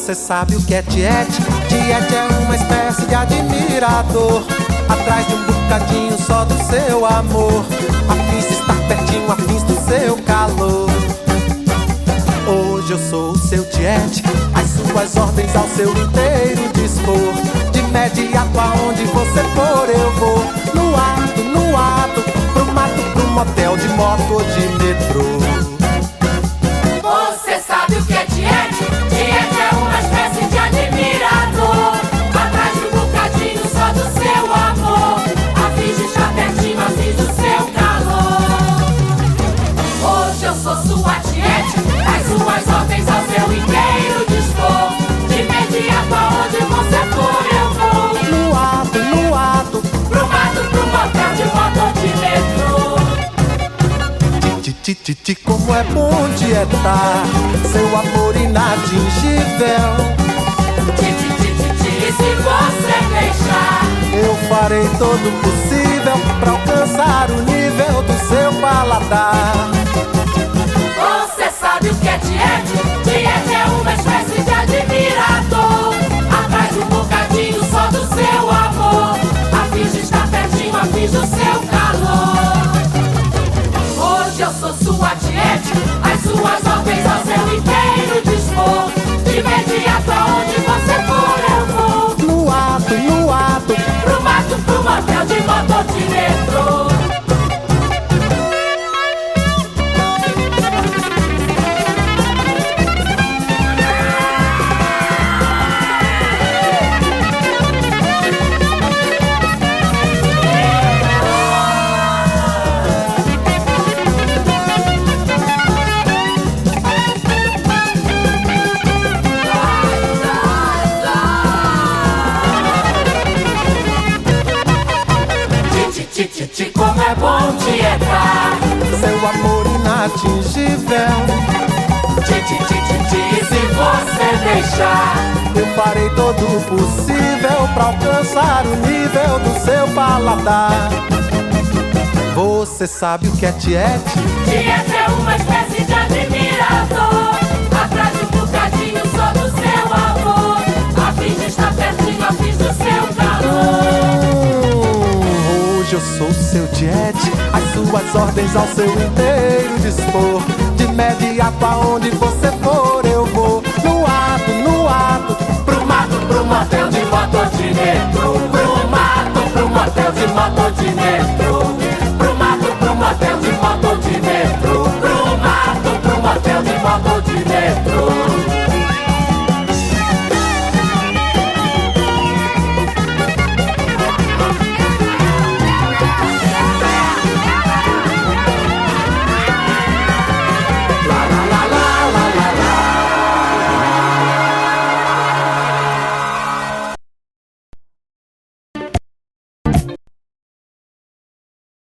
Você sabe o que é tiete? Tiete é uma espécie de admirador, atrás de um bocadinho só do seu amor, afins de estar pertinho, afins do seu calor. Hoje eu sou o seu tiete, às suas ordens, ao seu inteiro dispor. De imediato aonde você for eu vou, no ato, pro mato, pro motel, de moto ou de metrô. Você sabe o que é tiete? Tiete é uma espécie de admirador, atrás de um bocadinho só do seu amor, afins de estar pertinho, afins do seu calor. Hoje eu sou sua tiete, as suas ordens ao seu inteiro dispor. De imediato aonde você for eu vou, No ato, pro mato, pro motel, de moto ou de metrô. Titi, como é bom tietar seu amor inatingível. Titi, se você deixar, Eu farei todo o possível pra alcançar o nível do seu paladar. você sabe o que é tiete? Tiete é uma espécie de admirador, atrás de um bocadinho só do seu amor, afins de estar pertinho, afins do seu calor. Hoje eu sou sua tiete, as suas ordens ao seu inteiro dispor. De imediato aonde você for eu vou, No ato, pro mato, pro motel, de moto ou de metrô. Titi, como é bom tietar seu amor inatingível. Titi, se você deixar, Eu farei todo o possível pra alcançar o nível do seu paladar. Você sabe o que é tiete? tiete é uma espécie de admirador, atrás de um bocadinho só do seu amor, afins de estar pertinho, afins do seu calor. Hoje eu sou seu tiete, as suas ordens ao seu inteiro dispor. De imediato aonde você